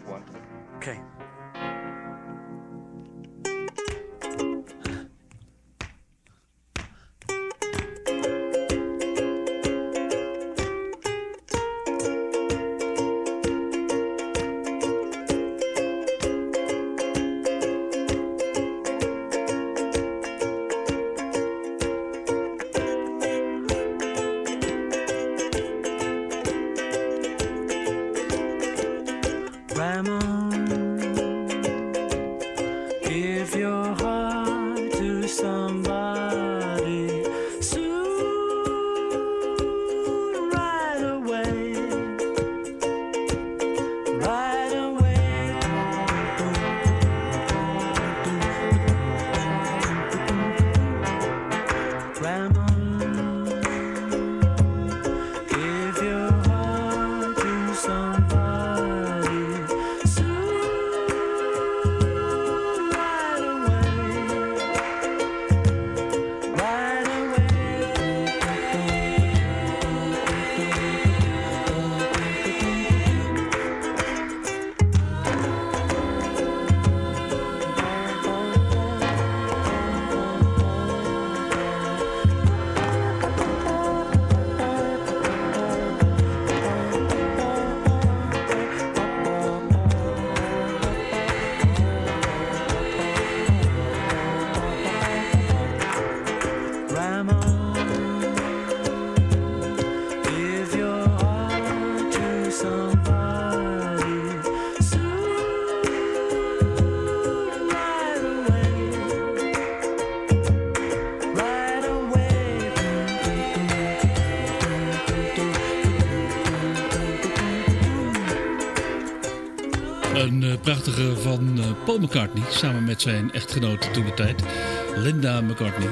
make one. Okay. Een prachtige van Paul McCartney samen met zijn echtgenote toen de tijd, Linda McCartney.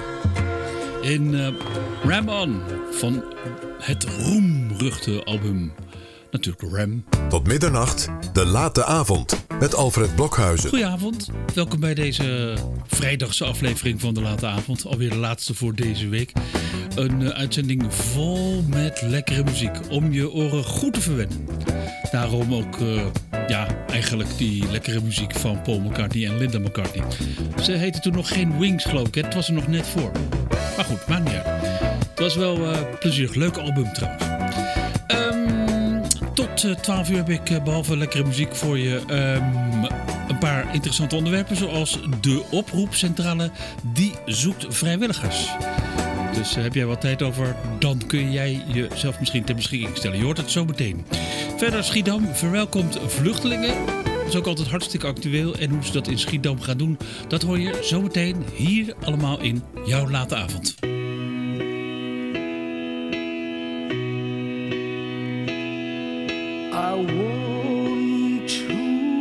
In Ram On van het roemruchte album. Natuurlijk Ram. Tot middernacht, de late avond met Alfred Blokhuizen. Goedenavond, welkom bij deze vrijdagse aflevering van de late avond. Alweer de laatste voor deze week. Een uitzending vol met lekkere muziek om je oren goed te verwennen. Daarom ook eigenlijk die lekkere muziek van Paul McCartney en Linda McCartney. Ze heette toen nog geen Wings, geloof ik. Hè? Het was er nog net voor. Maar goed, maakt niet uit. Het was wel plezierig. Leuk album trouwens. Tot 12 uur heb ik behalve lekkere muziek voor je een paar interessante onderwerpen. Zoals de oproepcentrale die zoekt vrijwilligers. Dus heb jij wat tijd over, dan kun jij jezelf misschien ter beschikking stellen. Je hoort het zo meteen. Verder Schiedam verwelkomt vluchtelingen. Dat is ook altijd hartstikke actueel. En hoe ze dat in Schiedam gaan doen, dat hoor je zo meteen hier allemaal in jouw late avond. I want to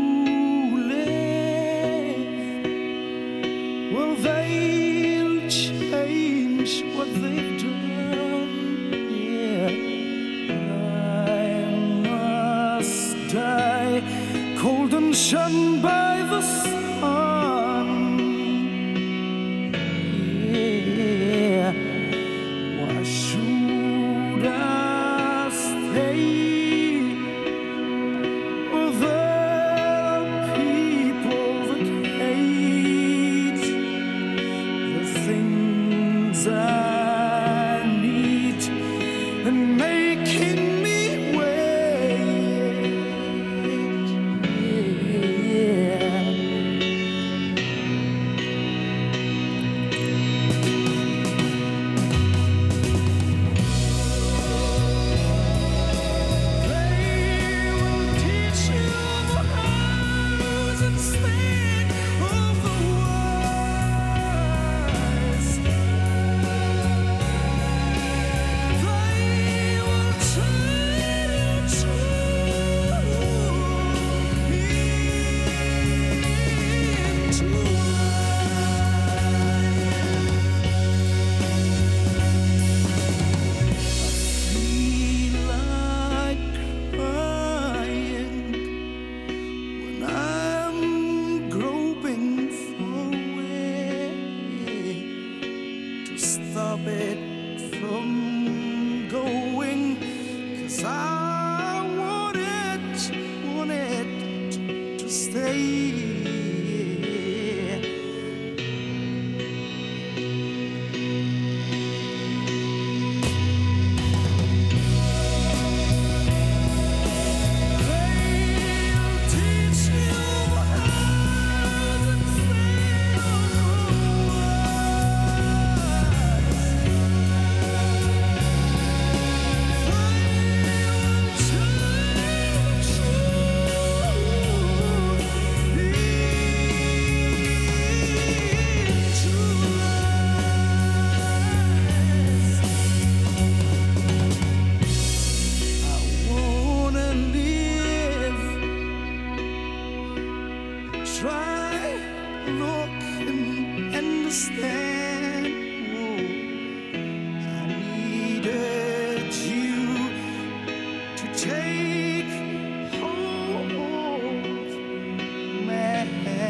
live. Well, they'll change what they've done. Yeah, I must die, cold and shunned by the sun. Yeah, why should I stay? look and understand. Oh, I needed you to take hold, man.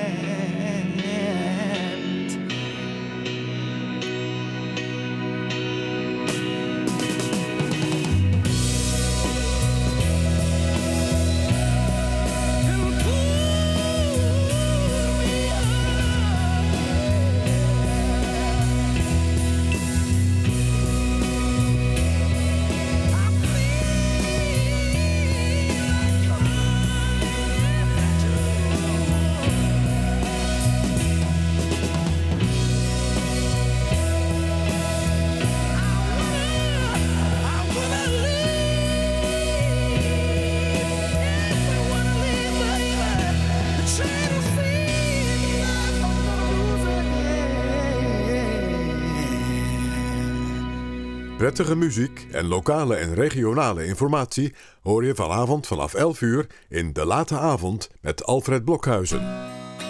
Prettige muziek en lokale en regionale informatie hoor je vanavond vanaf 11 uur in De Late Avond met Alfred Blokhuizen.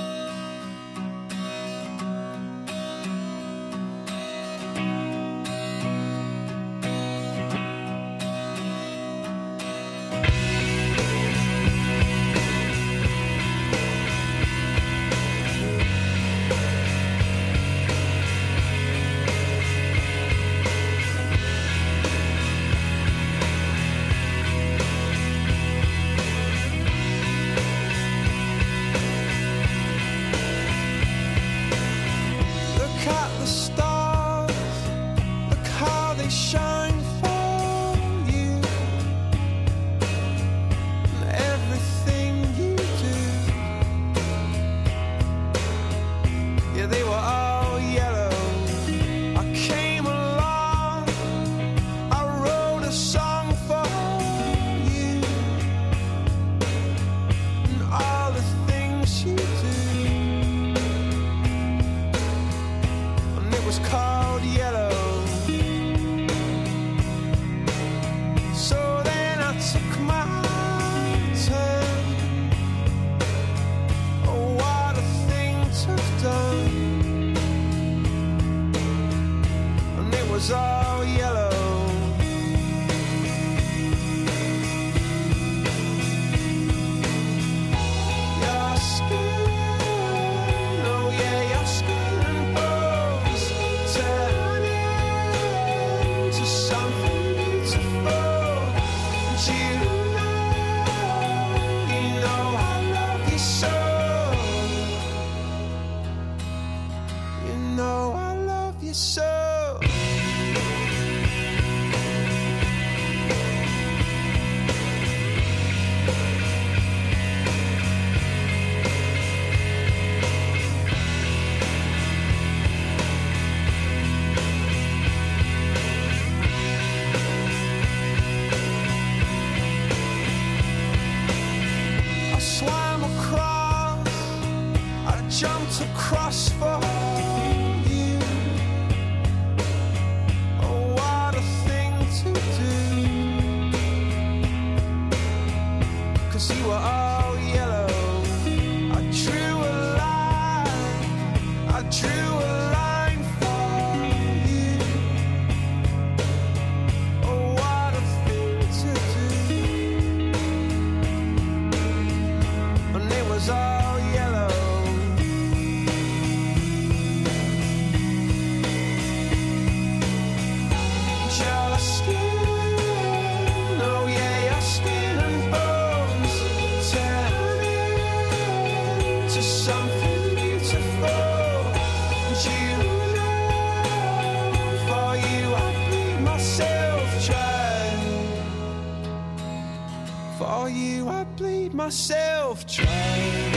Myself trying.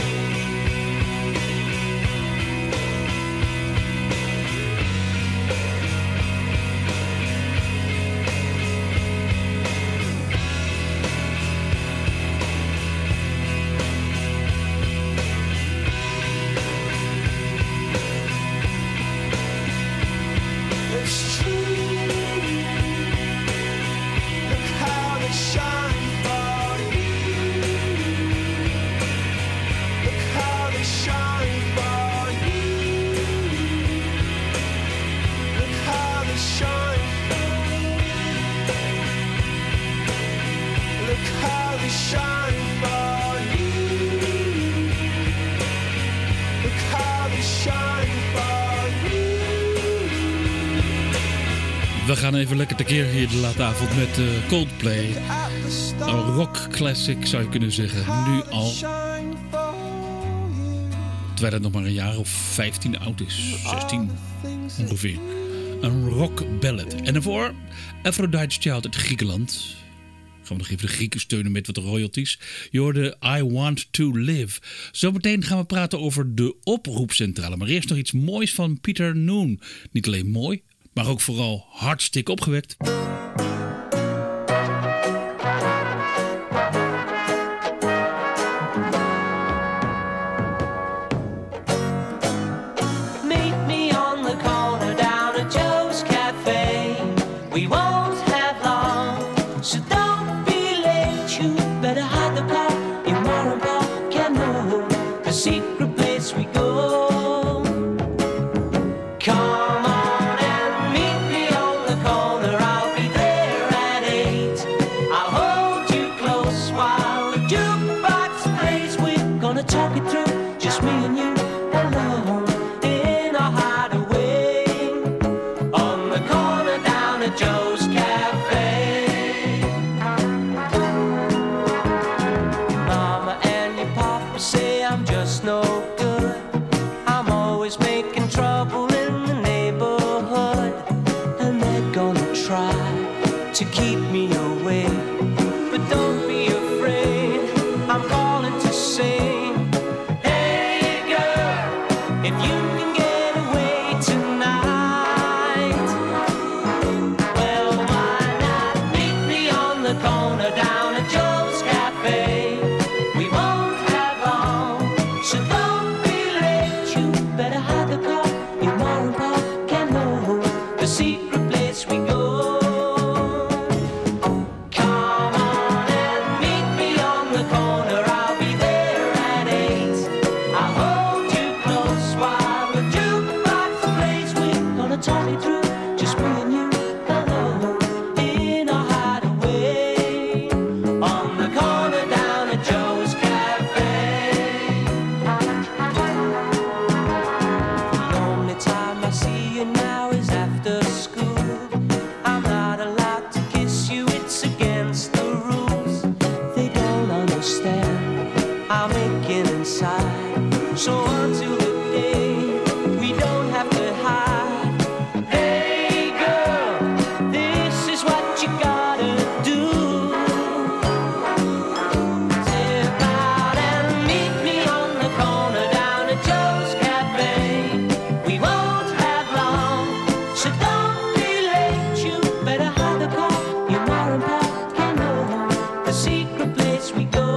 It's true. Look how they shine for you. shine for you. We gaan even lekker tekeer hier de late avond met Coldplay. At the start, Een rock classic zou je kunnen zeggen. Nu al, shine for you. terwijl het nog maar een jaar of 15 oud is. 16 ongeveer. Een rock ballad. En daarvoor Aphrodite's Child uit Griekenland. Gaan we nog even de Grieken steunen met wat royalties. Je hoorde I Want To Live. Zometeen gaan we praten over de oproepcentrale. Maar eerst nog iets moois van Peter Noon. Niet alleen mooi, maar ook vooral hartstikke opgewekt. Meet me on the corner down at Joe's Cafe. We won't have long, so don't be late. You better hide the car. Your mom and pop can know the secret place we go. Come on and meet me on the corner. I'll be there at 8. I'll hold you close while the jukebox plays. We're gonna talk it through, just me and you alone in our hideaway on the corner down at Joe's Cafe. Your mama and your papa say I'm just no good. I'm always making trouble in the neighborhood, and they're gonna try to keep me away. But don't be afraid, I'm calling to say, hey girl, if you can get away tonight, well, why not meet me on the corner down at Joe's Cafe? We won't have long, so don't be late. You better hide the car. Your mom and pop can know the secret place we go. Come on and meet me on the corner. I'll be there at 8. I'll hold you close while the jukebox plays. We're gonna talk it through, just me and you alone in our hideaway on the corner down at Joe's Cafe. The only time I see you now is after school. I'm not allowed to kiss you, it's against the rules. They don't understand, I'm aching inside. So until the day we don't have to hide. Hey girl, this is what you gotta do. Step out and meet me on the corner down at Joe's Cafe. We won't have long, so don't be late. You better hide the car. Your mom and pop can know the secret place we go.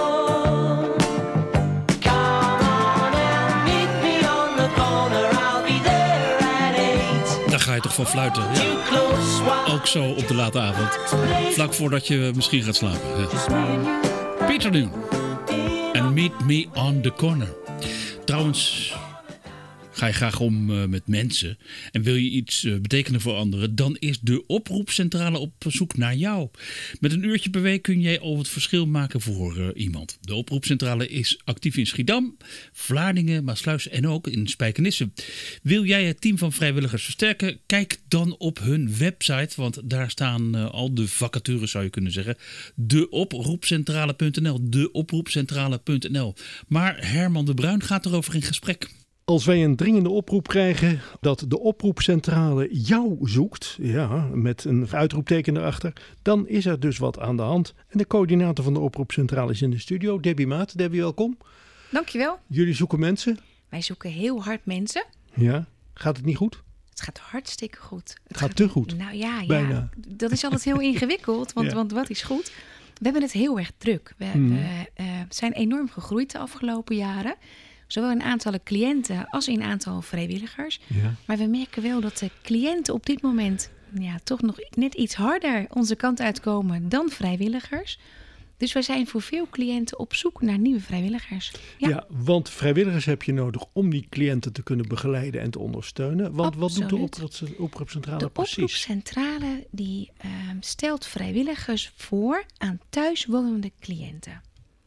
Come on and meet me on the corner. I'll be there at 8. Daar ga je toch van fluiten. Ja. You close while Ook zo op de late avond. Vlak voordat je misschien gaat slapen. Ja. just me and you Peter Noon. En Meet Me on the Corner. Trouwens, ga je graag om met mensen en wil je iets betekenen voor anderen, dan is de oproepcentrale op zoek naar jou. Met een uurtje per week kun jij al het verschil maken voor iemand. De oproepcentrale is actief in Schiedam, Vlaardingen, Maasluis en ook in Spijkenisse. Wil jij het team van vrijwilligers versterken? Kijk dan op hun website, want daar staan al de vacatures, zou je kunnen zeggen. Deoproepcentrale.nl, deoproepcentrale.nl. Maar Herman de Bruin gaat erover in gesprek. Als wij een dringende oproep krijgen dat de oproepcentrale jou zoekt, ja, met een uitroepteken erachter, dan is er dus wat aan de hand. En de coördinator van de oproepcentrale is in de studio, Debbie Maat. Debbie, welkom. Dankjewel. Jullie zoeken mensen? Wij zoeken heel hard mensen. Ja. Gaat het niet goed? Het gaat hartstikke goed. Het gaat te goed. Nou ja, Bijna. dat is altijd heel ingewikkeld, want, Ja. want wat is goed? We hebben het heel erg druk. We zijn enorm gegroeid de afgelopen jaren. Zowel in aantallen cliënten als in aantal vrijwilligers. Ja. Maar we merken wel dat de cliënten op dit moment toch nog net iets harder onze kant uitkomen dan vrijwilligers. Dus wij zijn voor veel cliënten op zoek naar nieuwe vrijwilligers. Ja, want vrijwilligers heb je nodig om die cliënten te kunnen begeleiden en te ondersteunen. Want wat doet de oproepcentrale De precies? oproepcentrale die stelt vrijwilligers voor aan thuiswonende cliënten.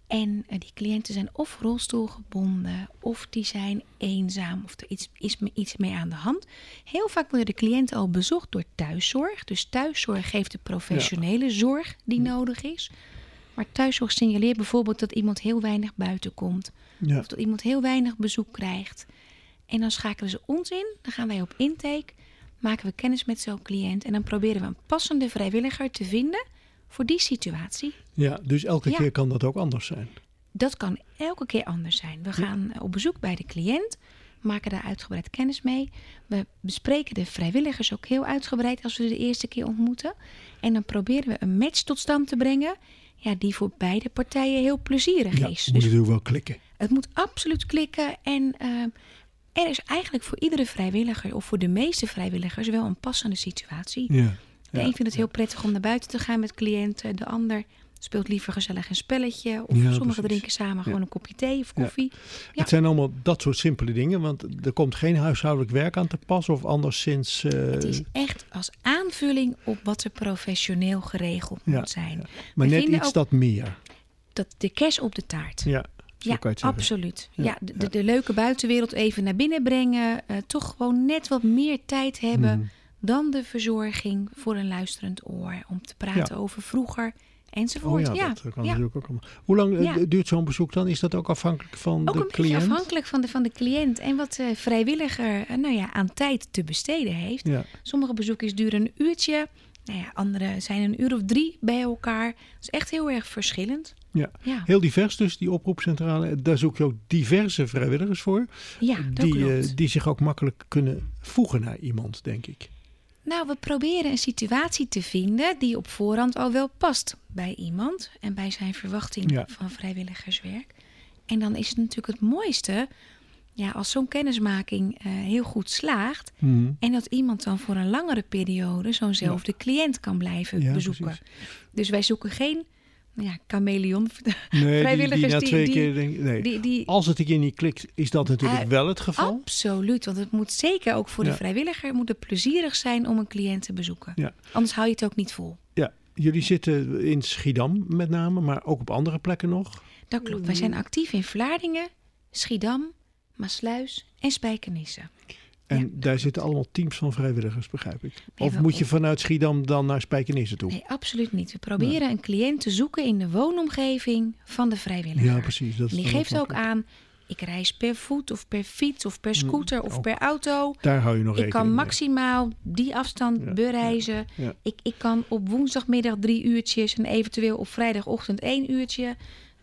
En die cliënten zijn of rolstoelgebonden, of die zijn eenzaam, of er is iets mee aan de hand. Heel vaak worden de cliënten al bezocht door thuiszorg. Dus thuiszorg geeft de professionele zorg die nodig is. Maar thuiszorg signaleert bijvoorbeeld dat iemand heel weinig buiten komt. Ja. Of dat iemand heel weinig bezoek krijgt. En dan schakelen ze ons in. Dan gaan wij op intake. Maken we kennis met zo'n cliënt. En dan proberen we een passende vrijwilliger te vinden voor die situatie. Ja, dus elke keer kan dat ook anders zijn. Dat kan elke keer anders zijn. We gaan op bezoek bij de cliënt. Maken daar uitgebreid kennis mee. We bespreken de vrijwilligers ook heel uitgebreid als we de eerste keer ontmoeten. En dan proberen we een match tot stand te brengen. Ja, die voor beide partijen heel plezierig is. Ja, moet Dus natuurlijk wel klikken. het moet absoluut klikken. En er is eigenlijk voor iedere vrijwilliger, of voor de meeste vrijwilligers, wel een passende situatie. Ja. De een vindt het heel prettig om naar buiten te gaan met cliënten. De ander speelt liever gezellig een spelletje. Of sommigen precies. drinken samen gewoon een kopje thee of koffie. Ja. Het zijn allemaal dat soort simpele dingen. Want er komt geen huishoudelijk werk aan te pas. Of anderszins... Het is echt als aanvulling op wat er professioneel geregeld moet zijn. Ja. Maar We net vinden iets ook dat meer. dat de kers op de taart. Ja, zo Ja, kan je het zeggen. absoluut. Ja, Ja, de leuke buitenwereld even naar binnen brengen. Toch gewoon net wat meer tijd hebben dan de verzorging voor een luisterend oor. Om te praten over vroeger enzovoort. Oh ja, Ja, dat kan ja. natuurlijk ook allemaal. Hoe lang duurt zo'n bezoek dan? Is dat ook afhankelijk van Ook de een beetje cliënt? afhankelijk van de cliënt en wat de vrijwilliger aan tijd te besteden heeft. Ja. Sommige bezoekjes duren een uurtje. Andere zijn een uur of 3 bij elkaar. Dat is echt heel erg verschillend. Ja. Ja, Heel divers dus, die oproepcentrale. Daar zoek je ook diverse vrijwilligers voor. ja dat klopt. Die zich ook makkelijk kunnen voegen naar iemand, denk ik. Nou, we proberen een situatie te vinden die op voorhand al wel past bij iemand en bij zijn verwachting van vrijwilligerswerk. En dan is het natuurlijk het mooiste als zo'n kennismaking heel goed slaagt en dat iemand dan voor een langere periode zo'nzelfde cliënt kan blijven bezoeken. Precies. Dus wij zoeken geen chameleon Nee, vrijwilligers die na 2 keer denken, nee. Als het een keer niet klikt, is dat natuurlijk wel het geval. Absoluut, want het moet zeker ook voor de vrijwilliger moet het plezierig zijn om een cliënt te bezoeken. Ja. Anders hou je het ook niet vol. Ja, jullie zitten in Schiedam met name, maar ook op andere plekken nog. Dat klopt. Wij zijn actief in Vlaardingen, Schiedam, Maasluis en Spijkenisse. En daar zitten allemaal teams van vrijwilligers, begrijp ik. Of moet je vanuit Schiedam dan naar Spijkenisse toe? Nee, absoluut niet. We proberen een cliënt te zoeken in de woonomgeving van de vrijwilliger. Ja, precies. Dat is die geeft ook aan, ik reis per voet of per fiets of per scooter of per auto. Daar hou je nog rekening Ik kan mee. maximaal die afstand bereizen. Ja. Ik kan op woensdagmiddag 3 uurtjes en eventueel op vrijdagochtend 1 uurtje.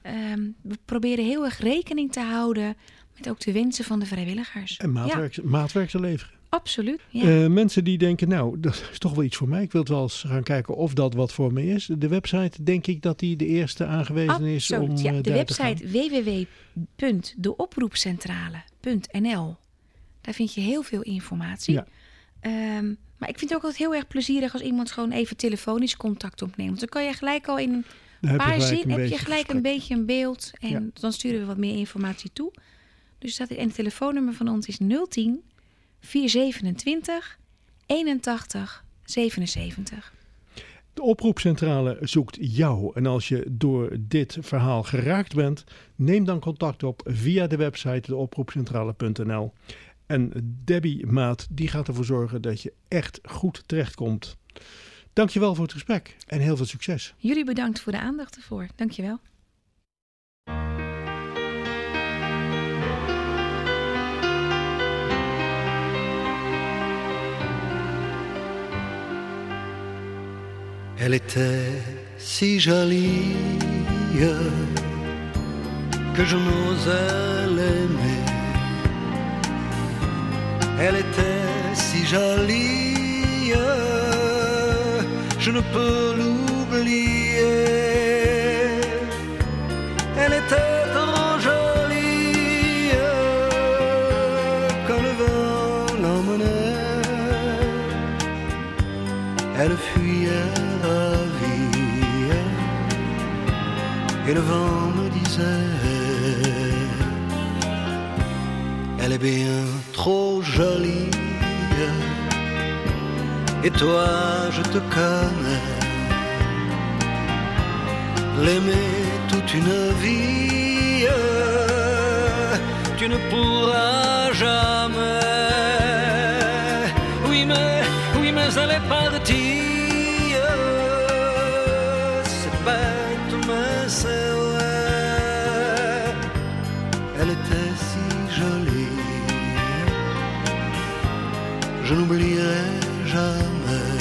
We proberen heel erg rekening te houden met ook de wensen van de vrijwilligers. En maatwerk te leveren. Absoluut. Ja. Mensen die denken, nou, dat is toch wel iets voor mij. Ik wil het wel eens gaan kijken of dat wat voor me is. De website, denk ik dat die de eerste aangewezen is om de daar te gaan. website www.deoproepcentrale.nl. Daar vind je heel veel informatie. Ja. Maar ik vind het ook altijd heel erg plezierig als iemand gewoon even telefonisch contact opneemt. Want dan kan je gelijk al in een paar zinnen heb je gelijk een beetje een beeld. En dan sturen we wat meer informatie toe. Dus en het telefoonnummer van ons is 010 427 81 77. De oproepcentrale zoekt jou. En als je door dit verhaal geraakt bent, neem dan contact op via de website deoproepcentrale.nl. En Debbie Maat, die gaat ervoor zorgen dat je echt goed terechtkomt. Dankjewel voor het gesprek en heel veel succes. Jullie bedankt voor de aandacht ervoor. Dankjewel. Elle était si jolie que je n'osais l'aimer. Elle était si jolie, je ne peux l'oublier. Elle était trop jolie quand le vent l'emmenait. Elle fuyait ravie et le vent me disait: elle est bien trop jolie. Et toi, je te connais. L'aimer toute une vie, tu ne pourras jamais. Oui mais elle est partie, c'est bête mais c'est vrai. Elle était si jolie, je n'oublierai jamais.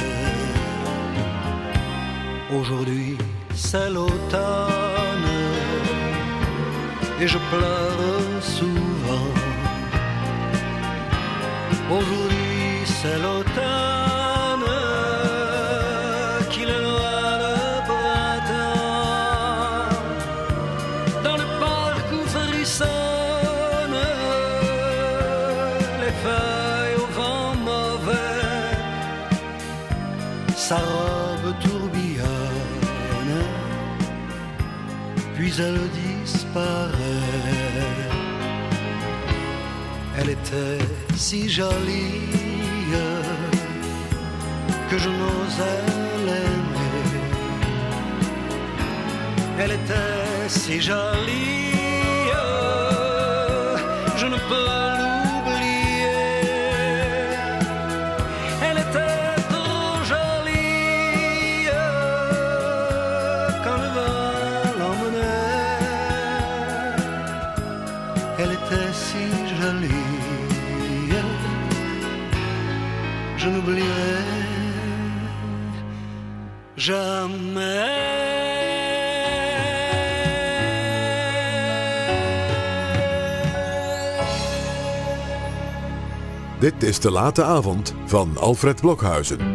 Aujourd'hui c'est l'automne et je pleure souvent. Aujourd'hui c'est l'automne qui le noie le printemps. Dans le parc où frissonnent les feuilles au vent mauvais, sa robe tourbillonne, puis elle disparaît. Elle était si jolie que je n'osais l'aimer. Elle était si jolie, je ne peux l'oublier. Elle était trop jolie quand le vent l'emmenait. Elle était si jolie, je n'oublierai jamais. Dit is De Late Avond van Alfred Blokhuizen.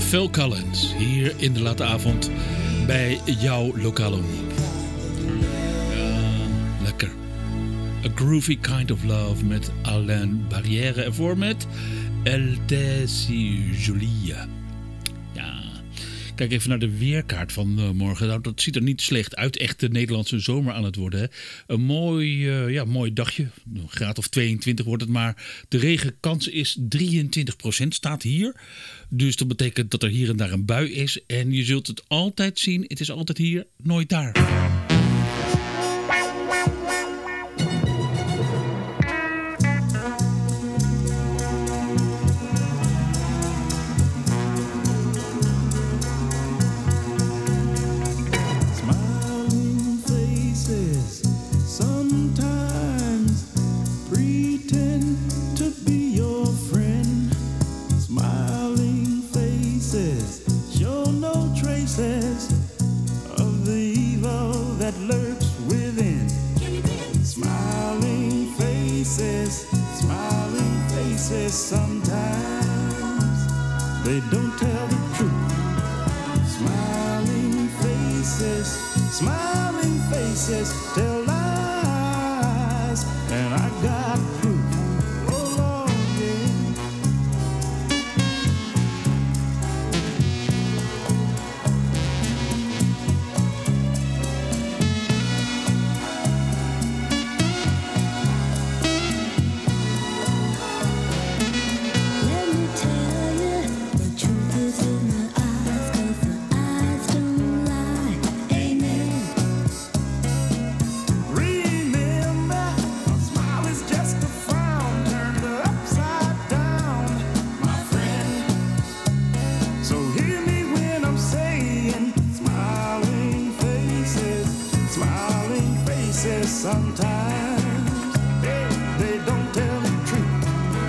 Phil Collins, hier in de late avond bij jouw lokale omroep. Lekker. A Groovy Kind of Love met Alain Barrière ervoor met El Tessi Julia. Ja, kijk even naar de weerkaart van morgen. Nou, dat ziet er niet slecht uit. Echt de Nederlandse zomer aan het worden. Hè? Een mooi dagje. Een graad of 22 wordt het maar. De regenkans is 23%, staat hier. Dus dat betekent dat er hier en daar een bui is. En je zult het altijd zien. Het is altijd hier, nooit daar. Sometimes they don't tell the truth. Smiling faces tell lies, and I got proof. Oh Lord, yeah. Sometimes they don't tell the truth.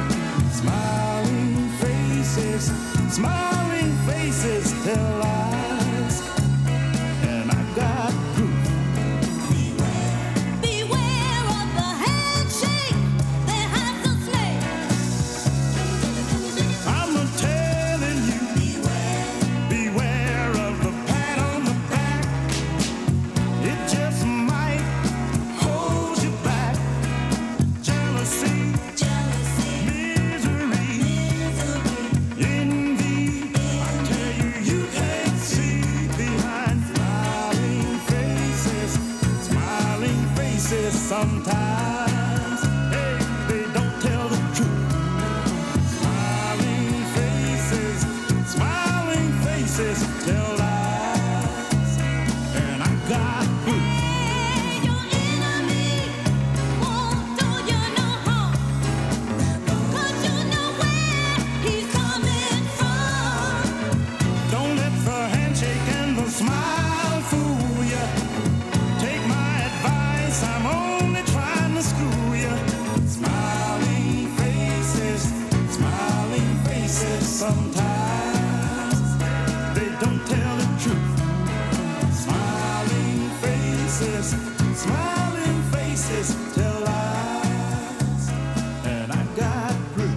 Smiling faces tell lies, and I got proof. Beware of the handshake that has a snake. I'm telling you, beware of the pat on the back. It just might hold you back. Jealousy, misery, envy. I tell you, you can't see behind smiling faces. Sometimes, hey, they don't tell the truth. Smiling faces tell lies, and I got proof. Your enemy won't do you no harm, 'cause you know where he's coming from. Don't let the handshake and the smile fool you. Take my advice, I'm only trying to school you. Smiling faces, sometimes they don't tell the truth. Smiling faces tell lies, and I got proof.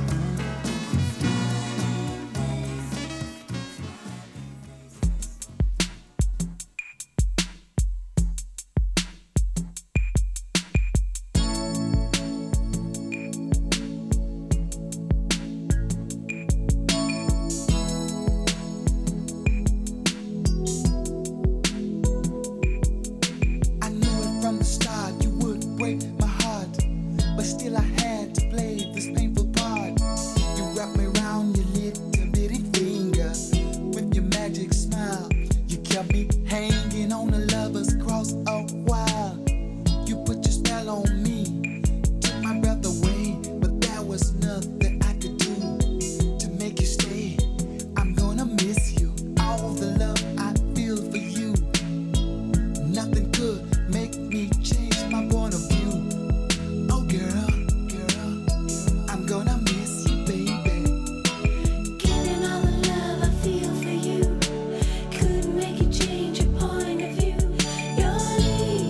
I knew it from the start, you would break my heart. But still I had to play this painful part. You wrapped me around your little bitty finger. With your magic smile, you kept me hanging on a lover's cross a while. You put your spell on me, took my breath away. But there was nothing I could do to make you stay. I'm gonna miss you, all the love I feel for you. Nothing could make me change my point of view. Oh girl, I'm gonna miss you, baby. Given all the love I feel for you, couldn't make you change your point of view. You're leaving.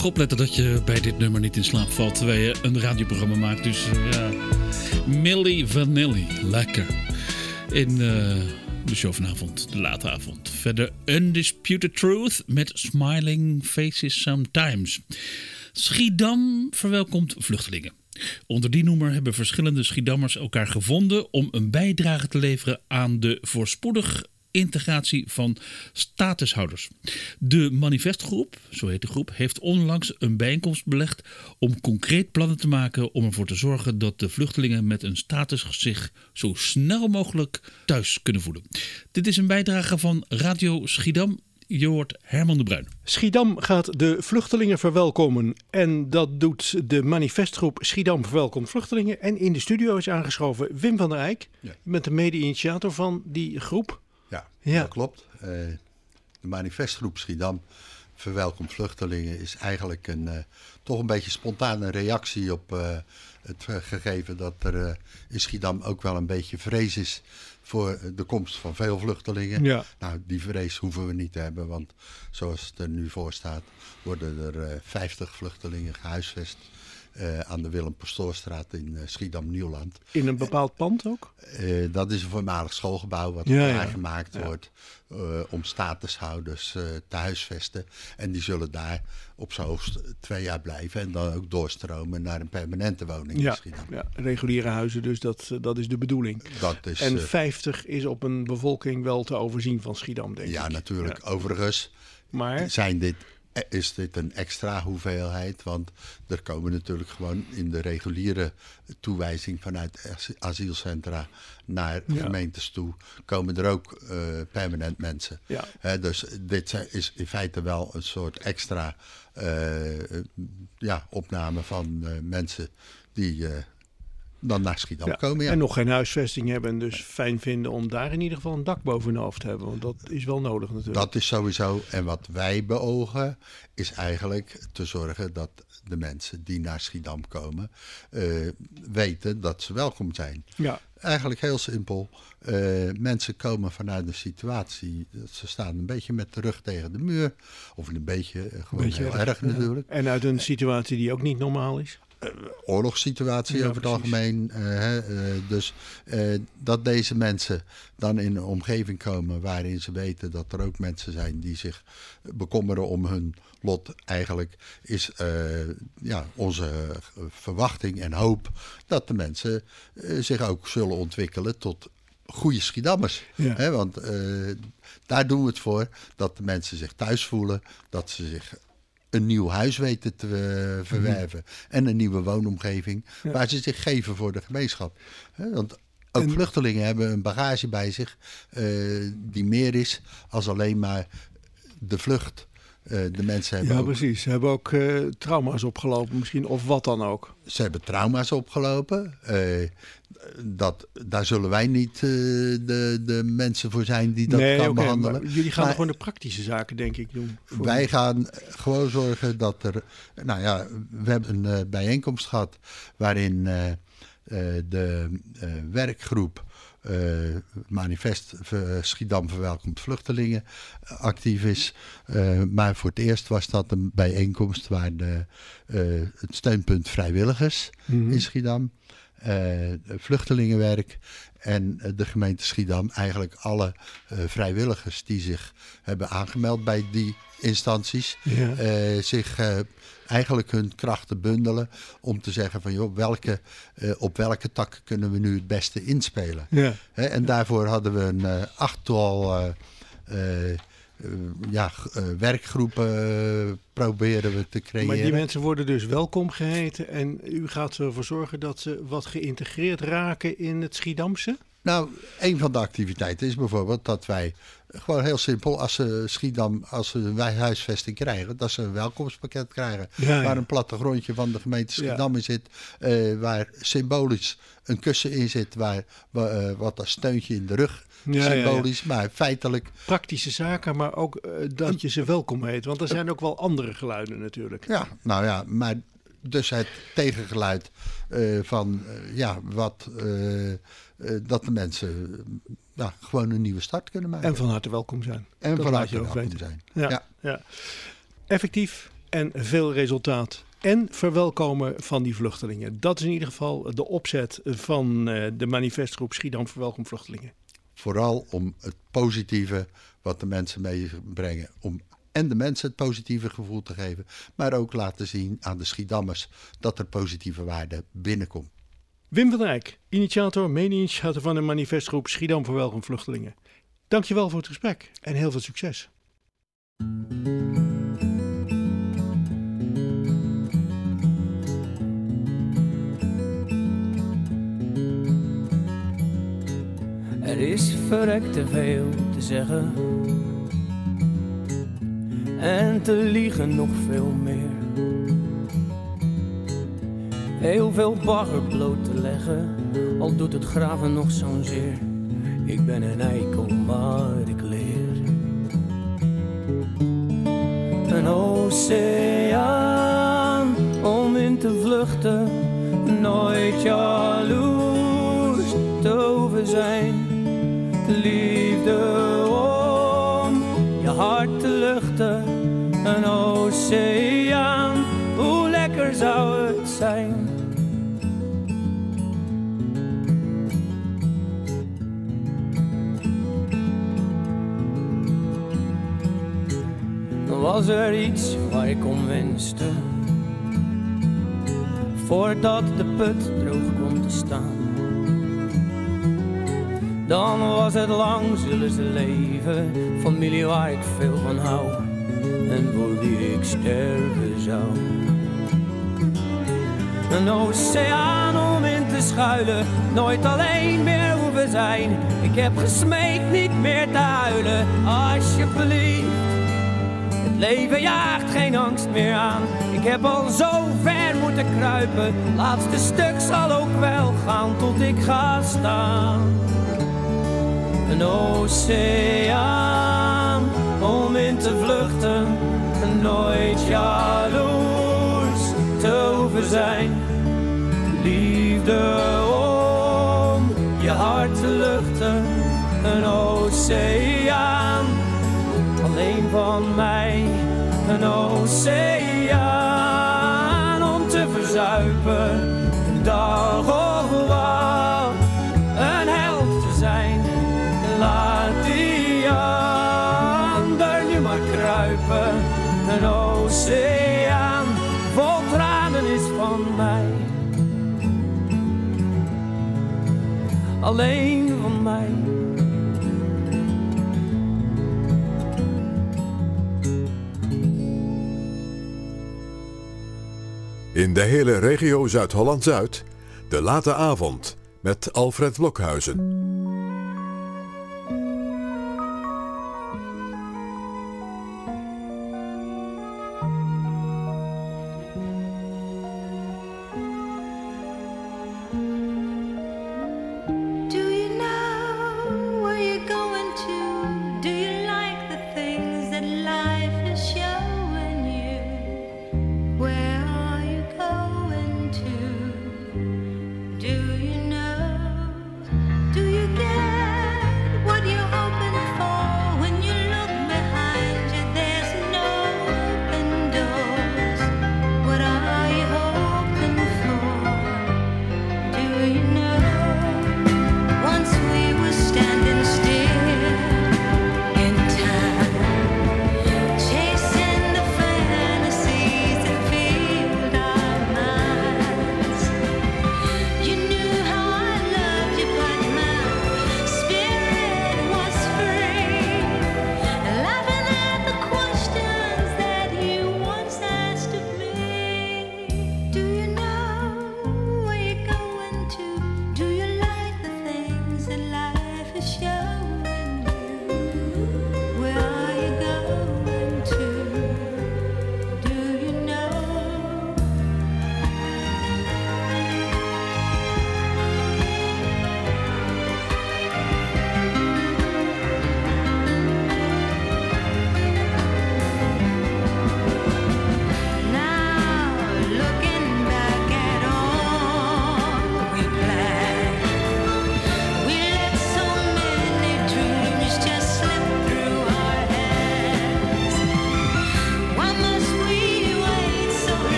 nog opletten dat je bij dit nummer niet in slaap valt terwijl je een radioprogramma maakt. Dus Milli Vanilli, lekker. In de show vanavond, de late avond. Verder Undisputed Truth met Smiling Faces Sometimes. Schiedam verwelkomt vluchtelingen. Onder die noemer hebben verschillende Schiedammers elkaar gevonden om een bijdrage te leveren aan de voorspoedig integratie van statushouders. De Manifestgroep, zo heet de groep, heeft onlangs een bijeenkomst belegd om concreet plannen te maken om ervoor te zorgen dat de vluchtelingen met een status zich zo snel mogelijk thuis kunnen voelen. Dit is een bijdrage van Radio Schiedam. Je hoort Herman de Bruin. Schiedam gaat de vluchtelingen verwelkomen. En dat doet de manifestgroep Schiedam verwelkomt vluchtelingen. En in de studio is aangeschoven Wim van der Eyck. Ja. Je bent de mede-initiator van die groep. Ja, dat klopt. De manifestgroep Schiedam verwelkomt vluchtelingen is eigenlijk toch een beetje spontane reactie op het gegeven dat er in Schiedam ook wel een beetje vrees is voor de komst van veel vluchtelingen. Ja. Nou, die vrees hoeven we niet te hebben, want zoals het er nu voor staat, worden er 50 vluchtelingen gehuisvest aan de Willem-Pastoorstraat in Schiedam-Nieuwland. In een bepaald pand ook? Dat is een voormalig schoolgebouw wat aangemaakt wordt om statushouders te huisvesten. En die zullen daar op z'n hoogst 2 jaar blijven en dan ook doorstromen naar een permanente woning in Schiedam. Ja, reguliere huizen, dus dat is de bedoeling. En 50 is op een bevolking wel te overzien van Schiedam, denk ik. Ja, natuurlijk. Ja. Overigens is dit een extra hoeveelheid, want er komen natuurlijk gewoon in de reguliere toewijzing vanuit asielcentra naar gemeentes toe, komen er ook permanent mensen. Ja. Dus dit is in feite wel een soort extra opname van mensen die dan naar Schiedam komen. Ja. En nog geen huisvesting hebben en dus fijn vinden om daar in ieder geval een dak boven hun hoofd te hebben. Want dat is wel nodig natuurlijk. Dat is sowieso. En wat wij beogen is eigenlijk te zorgen dat de mensen die naar Schiedam komen weten dat ze welkom zijn. Ja. Eigenlijk heel simpel. Mensen komen vanuit een situatie, ze staan een beetje met de rug tegen de muur. Of een beetje, gewoon heel erg natuurlijk. En uit een situatie die ook niet normaal is. Oorlogssituatie over het algemeen. Dus dat deze mensen dan in een omgeving komen waarin ze weten dat er ook mensen zijn die zich bekommeren om hun lot. Eigenlijk is onze verwachting en hoop dat de mensen zich ook zullen ontwikkelen tot goede Schiedammers. Ja. Want daar doen we het voor, dat de mensen zich thuis voelen, dat ze zich een nieuw huis weten te verwerven en een nieuwe woonomgeving waar ze zich geven voor de gemeenschap. Want ook vluchtelingen hebben een bagage bij zich die meer is als alleen maar de vlucht. De mensen hebben precies. Ze hebben ook trauma's opgelopen misschien, of wat dan ook. Ze hebben trauma's opgelopen. Daar zullen wij niet de mensen voor zijn die dat kan behandelen. Maar jullie gaan gewoon de praktische zaken, denk ik, doen. Wij gaan gewoon zorgen dat er... we hebben een bijeenkomst gehad waarin de werkgroep Manifest Schiedam verwelkomt vluchtelingen actief is. Maar voor het eerst was dat een bijeenkomst waar het steunpunt vrijwilligers in Schiedam, vluchtelingenwerk en de gemeente Schiedam, eigenlijk alle vrijwilligers die zich hebben aangemeld bij die instanties, zich eigenlijk hun krachten bundelen om te zeggen van joh, op welke tak kunnen we nu het beste inspelen. Ja. En daarvoor hadden we een 8-tal werkgroepen proberen we te creëren. Maar die mensen worden dus welkom geheten en u gaat ervoor zorgen dat ze wat geïntegreerd raken in het Schiedamse? Nou, een van de activiteiten is bijvoorbeeld dat wij gewoon heel simpel, als ze een huisvesting krijgen, dat ze een welkomstpakket krijgen. Waar een plattegrondje van de gemeente Schiedam in zit, waar symbolisch een kussen in zit, waar wat als steuntje in de rug symbolisch, maar feitelijk... Praktische zaken, maar ook dat je ze welkom heet. Want er zijn ook wel andere geluiden natuurlijk. Ja, nou ja, maar dus het tegengeluid dat de mensen gewoon een nieuwe start kunnen maken. En van harte welkom zijn. En van harte welkom zijn. Ja. Effectief en veel resultaat. En verwelkomen van die vluchtelingen. Dat is in ieder geval de opzet van de manifestgroep Schiedam Verwelkom Vluchtelingen. Vooral om het positieve wat de mensen meebrengen. En de mensen het positieve gevoel te geven. Maar ook laten zien aan de Schiedammers dat er positieve waarde binnenkomt. Wim van Dijk, initiator, mede-initiator van de manifestgroep Schiedam Verwelkom Vluchtelingen. Dankjewel voor het gesprek en heel veel succes. Er is verrekt te veel te zeggen en te liegen nog veel meer. Heel veel bagger bloot te leggen, al doet het graven nog zo'n zeer. Ik ben een eikel, maar ik leer. Een oceaan om in te vluchten, nooit jaloers te over zijn. Liefde om je hart te luchten, een oceaan, hoe lekker zou het zijn. Dan was er iets waar ik om wenste, voordat de put droog kwam te staan. Dan was het lang, zullen ze leven, familie waar ik veel van hou en voor wie ik sterven zou. Een oceaan om in te schuilen, nooit alleen meer hoeven zijn. Ik heb gesmeekt niet meer te huilen, alsjeblieft. Het leven jaagt geen angst meer aan, ik heb al zo ver moeten kruipen. Laatste stuk zal ook wel gaan tot ik ga staan. Een oceaan om in te vluchten, nooit jaloers te hoeven zijn. Liefde om je hart te luchten, een oceaan alleen van mij. Een oceaan om te verzuipen, een dag of wat, een held te zijn. Laat die ander nu maar kruipen. Een oceaan vol tranen is van mij. Alleen van mij. In de hele regio Zuid-Holland-Zuid, de late avond met Alfred Blokhuizen. Do you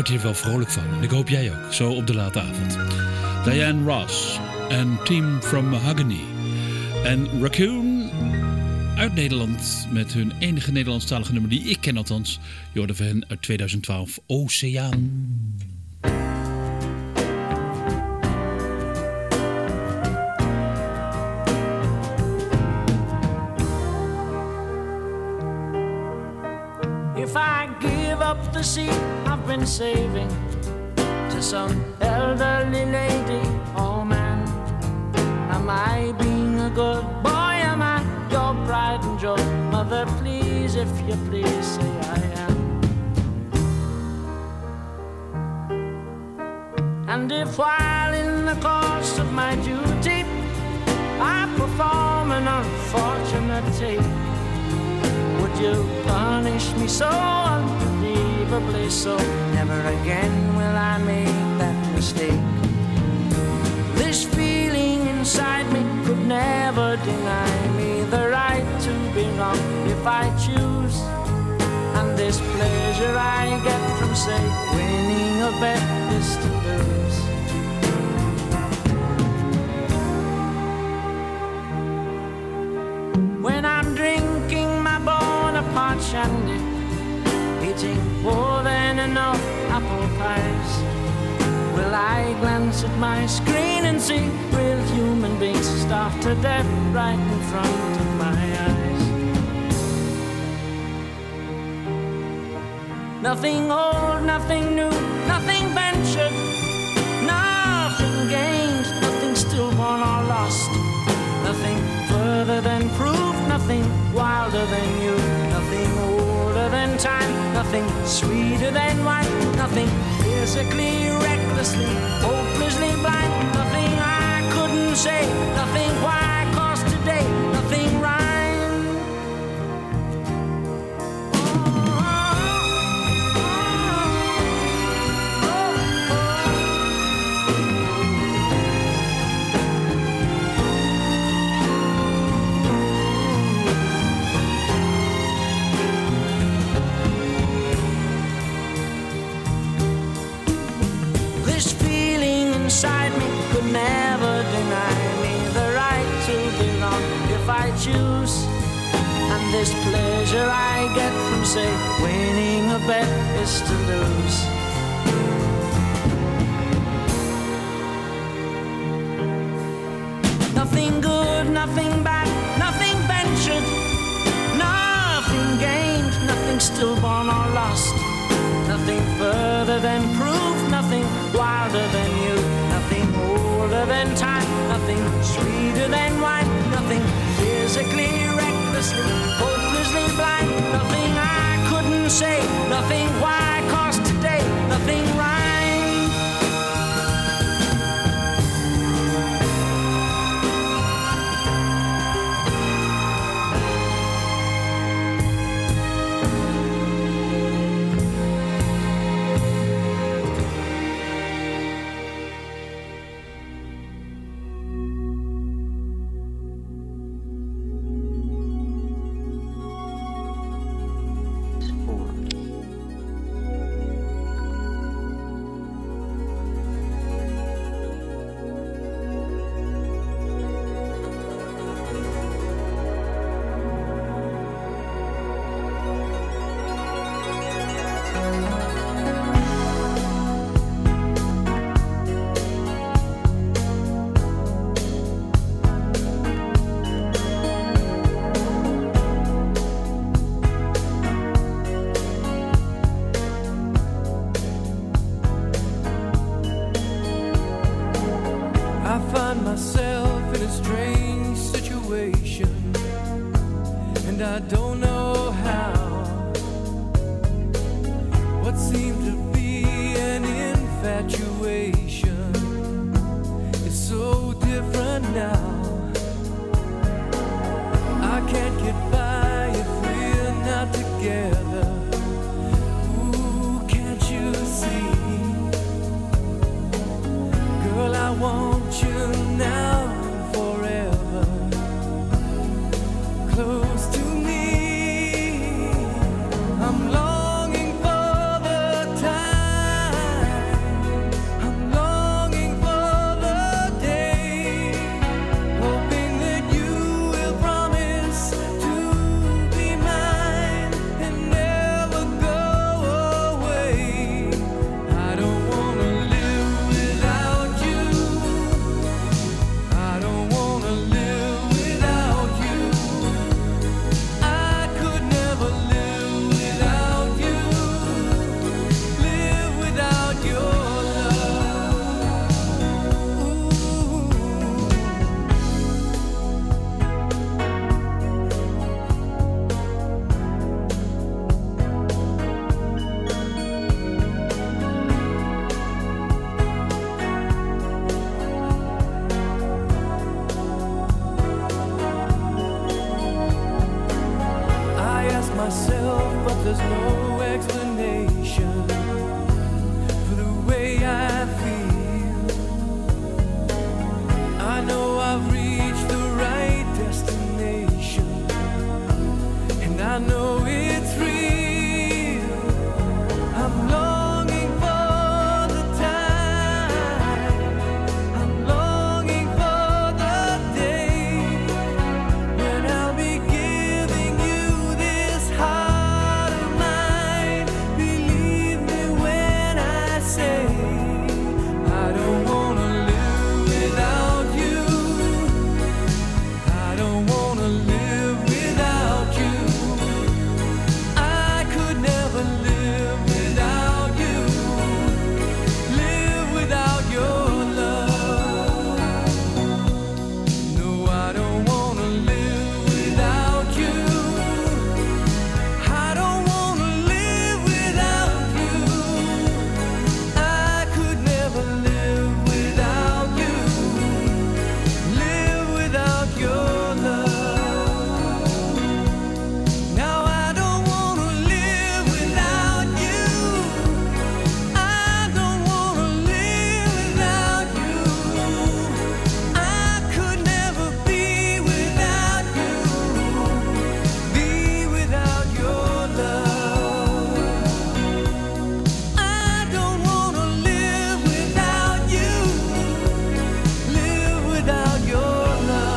word hier wel vrolijk van. En ik hoop jij ook, zo op de late avond. Diane Ross en Team from Mahogany. En Raccoon uit Nederland met hun enige Nederlandstalige nummer die ik ken althans. Je hoorde van hen uit 2012, Oceaan. If I give up the seat I've been saving to some elderly lady or man, am I being a good boy? Am I your pride and joy? Mother, please, if you please, say I am. And if while in the course of my duty I perform an unfortunate take, would you punish me so unbelievably so? Never again will I make that mistake. This feeling inside me could never deny me the right to be wrong if I choose. And this pleasure I get from, say, winning a bet is to lose. When I'm drinking my Bonaparte shandy, eating more than enough apple pies, will I glance at my screen and see real human beings starved to death right in front of my eyes? Nothing old, nothing new, nothing ventured, nothing gained, nothing stillborn or lost, nothing further than proof, nothing wilder than you, nothing older than time, nothing sweeter than wine, nothing physically, recklessly, hopelessly blind, nothing I couldn't say, nothing why, 'cause today, nothing rhyme. Inside me could never deny me the right to belong if I choose. And this pleasure I get from, say, winning a bet is to lose. Nothing good, nothing bad, nothing ventured, nothing gained, nothing stillborn or lost, nothing further than proof, nothing wilder than you, nothing older than time, nothing sweeter than wine, nothing physically, recklessly, hopelessly blind, nothing I couldn't say, nothing why, 'cause today, nothing rhyme. I'm longing for the time there's no explanation for the way I feel. I know I've reached the right destination, and I know it's real. I'm longing for the time, I'm longing for the day when I'll be giving you this heart of mine. Believe me when I say I don't wanna live without you. I don't wanna live without you. I could never live without you. Live without your love. No, I don't wanna live without you. I don't wanna live without you. I could never live without you. Live without your love. Now I don't wanna live without you. I don't wanna live without you. I could never be without you. Be without your love. I don't wanna live without you. Live without your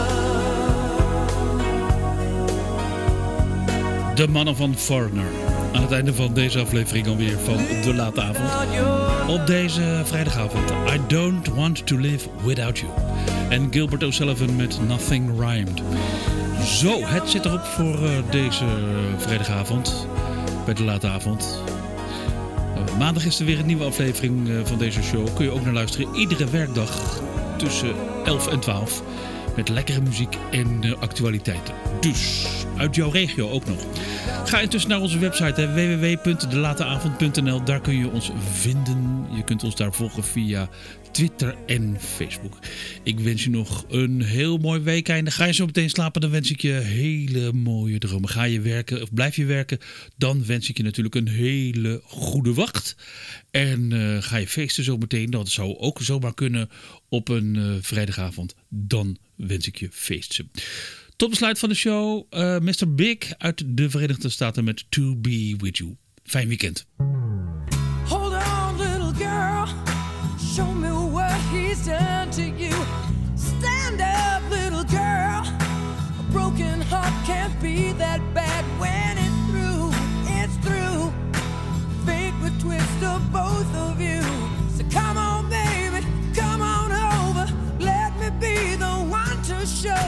love. De mannen van Foreigner. Aan het einde van deze aflevering alweer van De Late Avond. Op deze vrijdagavond. I don't want to live without you. En Gilbert O'Sullivan met Nothing Rhymed. Zo, het zit erop voor deze vrijdagavond. Bij De Late Avond. Maandag is er weer een nieuwe aflevering van deze show. Kun je ook naar luisteren. Iedere werkdag tussen 11 en 12. Met lekkere muziek en actualiteiten. Dus, uit jouw regio ook nog. Ga intussen naar onze website www.delateavond.nl. Daar kun je ons vinden. Je kunt ons daar volgen via Twitter en Facebook. Ik wens je nog een heel mooi weekeinde. Ga je zo meteen slapen, dan wens ik je hele mooie dromen. Ga je werken of blijf je werken, dan wens ik je natuurlijk een hele goede wacht. En ga je feesten zo meteen, dat zou ook zomaar kunnen op een vrijdagavond. Dan wens ik je feesten. Tot besluit van de show, Mr. Big uit de Verenigde Staten met To Be With You. Fijn weekend. Hold on, little girl. Show me what he's done to you. Stand up, little girl. A broken heart can't be that bad when it's through. It's through. Fate would twist of both of you. So come on, baby, come on over. Let me be the one to show